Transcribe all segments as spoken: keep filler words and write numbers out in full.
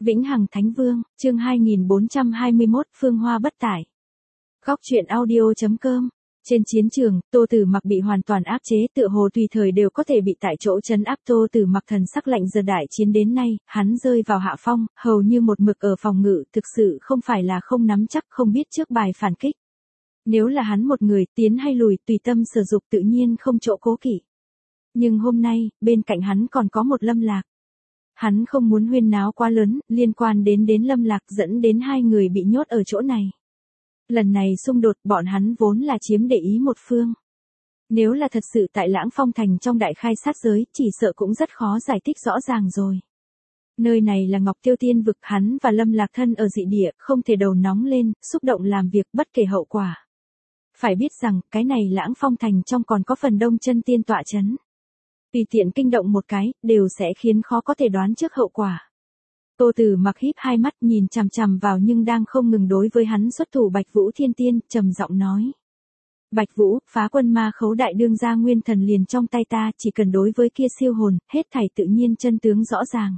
Vĩnh Hằng Thánh Vương, chương hai nghìn bốn trăm hai mươi mốt, Phương Hoa bất tải. Góc truyện audio chấm com. Trên chiến trường, Tô Tử Mặc bị hoàn toàn áp chế, tựa hồ tùy thời đều có thể bị tại chỗ trấn áp. Tô Tử Mặc thần sắc lạnh, giờ đại chiến đến nay, hắn rơi vào hạ phong, hầu như một mực ở phòng ngự, thực sự không phải là không nắm chắc, không biết trước bài phản kích. Nếu là hắn một người, tiến hay lùi, tùy tâm sử dụng, tự nhiên không chỗ cố kỵ. Nhưng hôm nay, bên cạnh hắn còn có một Lâm Lạc. Hắn không muốn huyên náo quá lớn, liên quan đến đến Lâm Lạc, dẫn đến hai người bị nhốt ở chỗ này. Lần này xung đột, bọn hắn vốn là chiếm để ý một phương. Nếu là thật sự tại Lãng Phong Thành trong đại khai sát giới, chỉ sợ cũng rất khó giải thích rõ ràng rồi. Nơi này là Ngọc Tiêu Tiên vực, hắn và Lâm Lạc thân ở dị địa, không thể đầu nóng lên, xúc động làm việc bất kể hậu quả. Phải biết rằng, cái này Lãng Phong Thành trong còn có phần Đông Chân Tiên tọa chấn. Tùy tiện kinh động một cái, đều sẽ khiến khó có thể đoán trước hậu quả. Tô Tử Mặc híp hai mắt nhìn chằm chằm vào nhưng đang không ngừng đối với hắn xuất thủ Bạch Vũ Thiên Tiên, trầm giọng nói. Bạch Vũ, phá quân ma khấu đại đương gia nguyên thần liền trong tay ta, chỉ cần đối với kia siêu hồn, hết thảy tự nhiên chân tướng rõ ràng.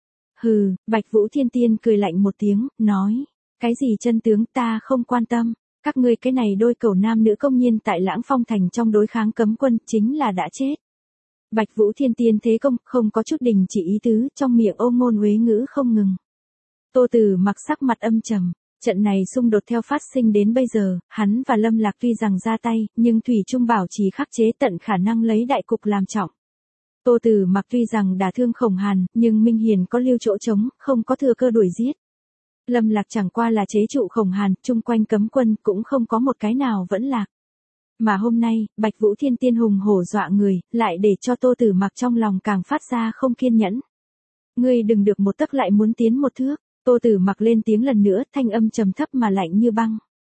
Hừ, Bạch Vũ Thiên Tiên cười lạnh một tiếng, nói. Cái gì chân tướng ta không quan tâm, các ngươi cái này đôi cẩu nam nữ công nhiên tại Lãng Phong Thành trong đối kháng cấm quân, chính là đã chết. Bạch Vũ Thiên Tiên thế công, không có chút đình chỉ ý tứ, trong miệng ô ngôn uế ngữ không ngừng. Tô Tử Mặc sắc mặt âm trầm, trận này xung đột theo phát sinh đến bây giờ, hắn và Lâm Lạc tuy rằng ra tay, nhưng thủy chung bảo trì khắc chế tận khả năng lấy đại cục làm trọng. Tô Tử Mặc tuy rằng đả thương Khổng Hàn, nhưng Minh Hiền có lưu chỗ trống, không có thừa cơ đuổi giết. Lâm Lạc chẳng qua là chế trụ Khổng Hàn, chung quanh cấm quân cũng không có một cái nào vẫn lạc. Mà hôm nay, Bạch Vũ Thiên Tiên hùng hổ dọa người, lại để cho Tô Tử Mặc trong lòng càng phát ra không kiên nhẫn. Ngươi đừng được một tấc lại muốn tiến một thước. Tô Tử Mặc lên tiếng lần nữa, thanh âm trầm thấp mà lạnh như băng.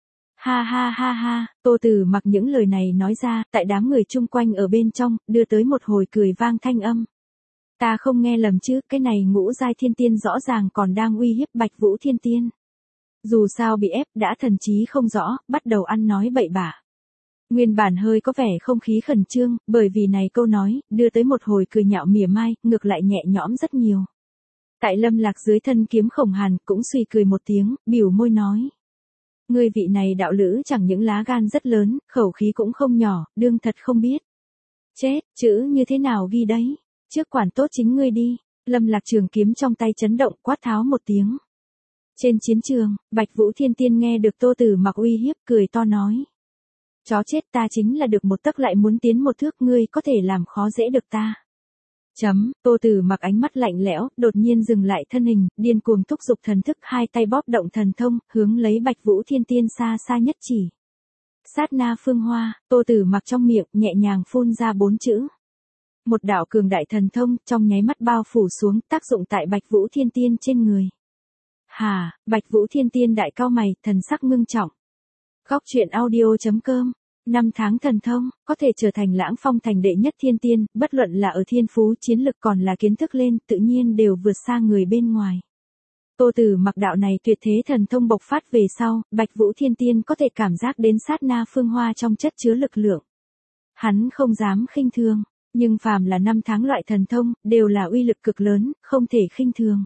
Ha ha ha ha, Tô Tử Mặc những lời này nói ra, tại đám người chung quanh ở bên trong, đưa tới một hồi cười vang thanh âm. Ta không nghe lầm chứ, cái này ngũ giai thiên tiên rõ ràng còn đang uy hiếp Bạch Vũ Thiên Tiên. Dù sao bị ép đã thần trí không rõ, bắt đầu ăn nói bậy bạ. Nguyên bản hơi có vẻ không khí khẩn trương, bởi vì này câu nói, đưa tới một hồi cười nhạo mỉa mai, ngược lại nhẹ nhõm rất nhiều. Tại Lâm Lạc dưới thân kiếm Khổng Hàn, cũng suy cười một tiếng, biểu môi nói. Ngươi vị này đạo lữ chẳng những lá gan rất lớn, khẩu khí cũng không nhỏ, đương thật không biết. Chết, chữ như thế nào ghi đấy, trước quản tốt chính ngươi đi. Lâm Lạc trường kiếm trong tay chấn động, quát tháo một tiếng. Trên chiến trường, Bạch Vũ Thiên Tiên nghe được Tô Tử Mặc uy hiếp, cười to nói. Chó chết, ta chính là được một tấc lại muốn tiến một thước, ngươi có thể làm khó dễ được ta. Chấm, Tô Tử Mặc ánh mắt lạnh lẽo, đột nhiên dừng lại thân hình, điên cuồng thúc giục thần thức, hai tay bóp động thần thông, hướng lấy Bạch Vũ Thiên Tiên xa xa nhất chỉ. Sát na phương hoa, Tô Tử Mặc trong miệng, nhẹ nhàng phun ra bốn chữ. Một đạo cường đại thần thông, trong nháy mắt bao phủ xuống, tác dụng tại Bạch Vũ Thiên Tiên trên người. Hà, Bạch Vũ Thiên Tiên đại cao mày, thần sắc ngưng trọng. Góc truyện audio chấm com. Năm tháng thần thông, có thể trở thành Lãng Phong Thành đệ nhất thiên tiên, bất luận là ở thiên phú chiến lực còn là kiến thức lên, tự nhiên đều vượt xa người bên ngoài. Tô Tử Mặc đạo này tuyệt thế thần thông bộc phát về sau, Bạch Vũ Thiên Tiên có thể cảm giác đến sát na phương hoa trong chất chứa lực lượng. Hắn không dám khinh thường, nhưng phàm là năm tháng loại thần thông, đều là uy lực cực lớn, không thể khinh thường.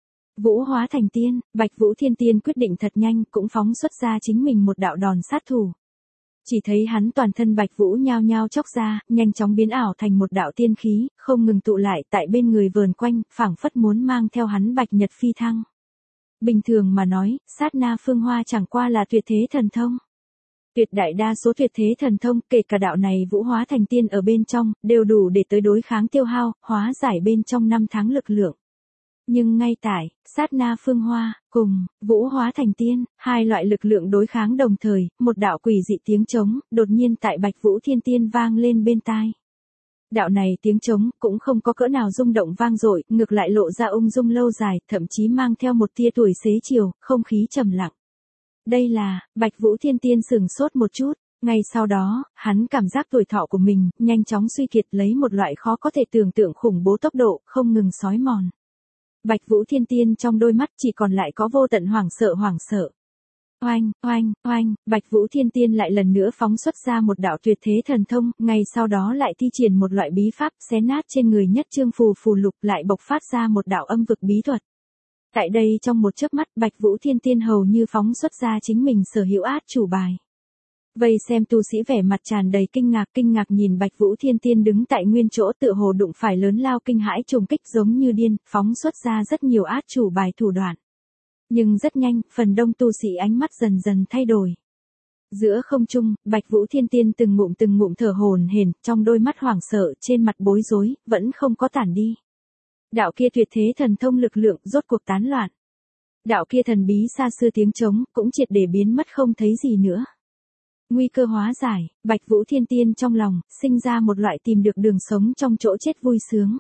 Vũ hóa thành tiên, Bạch Vũ Thiên Tiên quyết định thật nhanh, cũng phóng xuất ra chính mình một đạo đòn sát thủ. Chỉ thấy hắn toàn thân Bạch Vũ nhao nhao chốc ra, nhanh chóng biến ảo thành một đạo tiên khí, không ngừng tụ lại tại bên người vờn quanh, phảng phất muốn mang theo hắn Bạch Nhật phi thăng. Bình thường mà nói, sát na phương hoa chẳng qua là tuyệt thế thần thông. Tuyệt đại đa số tuyệt thế thần thông, kể cả đạo này vũ hóa thành tiên ở bên trong, đều đủ để tới đối kháng tiêu hao, hóa giải bên trong năm tháng lực lượng. Nhưng ngay tại, sát na phương hoa, cùng, vũ hóa thành tiên, hai loại lực lượng đối kháng đồng thời, một đạo quỷ dị tiếng trống, đột nhiên tại Bạch Vũ Thiên Tiên vang lên bên tai. Đạo này tiếng trống, cũng không có cỡ nào rung động vang dội, ngược lại lộ ra ung dung lâu dài, thậm chí mang theo một tia tuổi xế chiều, không khí trầm lặng. Đây là, Bạch Vũ Thiên Tiên sửng sốt một chút, ngay sau đó, hắn cảm giác tuổi thọ của mình, nhanh chóng suy kiệt lấy một loại khó có thể tưởng tượng khủng bố tốc độ, không ngừng xói mòn. Bạch Vũ Thiên Tiên trong đôi mắt chỉ còn lại có vô tận hoảng sợ hoảng sợ. Oanh, oanh, oanh, Bạch Vũ Thiên Tiên lại lần nữa phóng xuất ra một đạo tuyệt thế thần thông, ngay sau đó lại thi triển một loại bí pháp, xé nát trên người nhất chương phù phù lục, lại bộc phát ra một đạo âm vực bí thuật. Tại đây trong một chớp mắt Bạch Vũ Thiên Tiên hầu như phóng xuất ra chính mình sở hữu át chủ bài. Vây xem tu sĩ vẻ mặt tràn đầy kinh ngạc kinh ngạc nhìn Bạch Vũ Thiên Tiên đứng tại nguyên chỗ tựa hồ đụng phải lớn lao kinh hãi trùng kích giống như điên, phóng xuất ra rất nhiều át chủ bài thủ đoạn. Nhưng rất nhanh, phần đông tu sĩ ánh mắt dần dần thay đổi. Giữa không trung, Bạch Vũ Thiên Tiên từng ngụm từng ngụm thở hổn hển, trong đôi mắt hoảng sợ, trên mặt bối rối, vẫn không có tản đi. Đạo kia tuyệt thế thần thông lực lượng rốt cuộc tán loạn. Đạo kia thần bí xa xưa tiếng trống cũng triệt để biến mất không thấy gì nữa. Nguy cơ hóa giải, Bạch Vũ Thiên Tiên trong lòng sinh ra một loại tìm được đường sống trong chỗ chết vui sướng.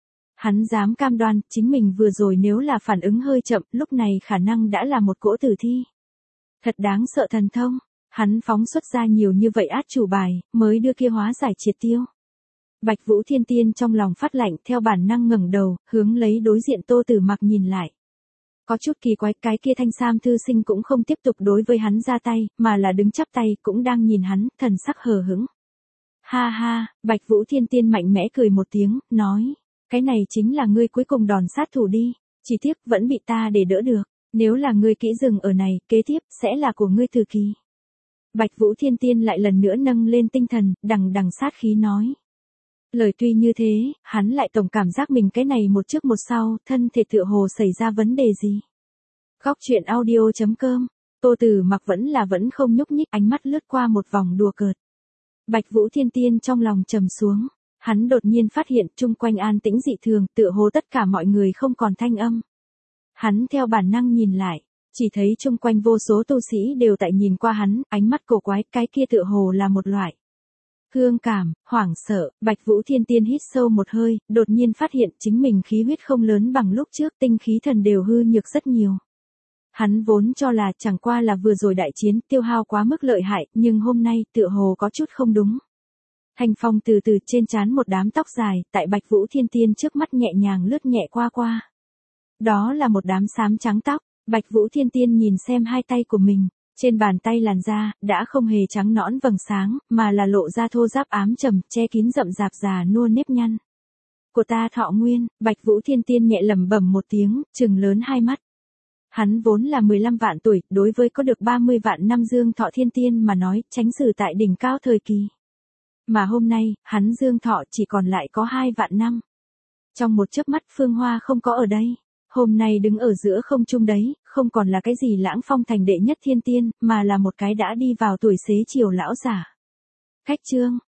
Hắn dám cam đoan, chính mình vừa rồi nếu là phản ứng hơi chậm, lúc này khả năng đã là một cỗ tử thi. Thật đáng sợ thần thông, hắn phóng xuất ra nhiều như vậy át chủ bài, mới đưa kia hóa giải triệt tiêu. Bạch Vũ Thiên Tiên trong lòng phát lạnh theo bản năng ngẩng đầu, hướng lấy đối diện Tô Tử Mặc nhìn lại. Có chút kỳ quái, cái kia thanh sam thư sinh cũng không tiếp tục đối với hắn ra tay, mà là đứng chắp tay cũng đang nhìn hắn, thần sắc hờ hững. Ha ha, Bạch Vũ Thiên Tiên mạnh mẽ cười một tiếng, nói, cái này chính là ngươi cuối cùng đòn sát thủ đi, chỉ tiếc vẫn bị ta để đỡ được, nếu là ngươi kỹ dừng ở này, kế tiếp sẽ là của ngươi từ kỳ. Bạch Vũ Thiên Tiên lại lần nữa nâng lên tinh thần, đằng đằng sát khí nói. Lời tuy như thế, hắn lại tổng cảm giác mình cái này một trước một sau, thân thể tựa hồ xảy ra vấn đề gì. Góc truyện audio chấm com, Tô Tử Mặc vẫn là vẫn không nhúc nhích, ánh mắt lướt qua một vòng đùa cợt. Bạch Vũ Thiên Tiên trong lòng trầm xuống, hắn đột nhiên phát hiện chung quanh an tĩnh dị thường, tựa hồ tất cả mọi người không còn thanh âm. Hắn theo bản năng nhìn lại, chỉ thấy chung quanh vô số tu sĩ đều tại nhìn qua hắn, ánh mắt cổ quái, cái kia tựa hồ là một loại hương cảm, hoảng sợ. Bạch Vũ Thiên Tiên hít sâu một hơi, đột nhiên phát hiện chính mình khí huyết không lớn bằng lúc trước, tinh khí thần đều hư nhược rất nhiều. Hắn vốn cho là chẳng qua là vừa rồi đại chiến tiêu hao quá mức lợi hại, nhưng hôm nay tựa hồ có chút không đúng. Thanh phong từ từ trên trán một đám tóc dài, tại Bạch Vũ Thiên Tiên trước mắt nhẹ nhàng lướt nhẹ qua qua. Đó là một đám xám trắng tóc. Bạch Vũ Thiên Tiên nhìn xem hai tay của mình, trên bàn tay làn da đã không hề trắng nõn vầng sáng, mà là lộ ra thô ráp ám trầm, che kín rậm rạp già nua nếp nhăn. Của ta thọ nguyên, Bạch Vũ Thiên Tiên nhẹ lẩm bẩm một tiếng, trừng lớn hai mắt. Hắn vốn là mười lăm vạn tuổi, đối với có được ba mươi vạn năm dương thọ thiên tiên mà nói, tránh xử tại đỉnh cao thời kỳ. Mà hôm nay, hắn dương thọ chỉ còn lại có hai vạn năm. Trong một chớp mắt Phương Hoa không có ở đây. Hôm nay đứng ở giữa không trung đấy, không còn là cái gì Lãng Phong thành đệ nhất thiên tiên, mà là một cái đã đi vào tuổi xế chiều lão giả. Khách trương,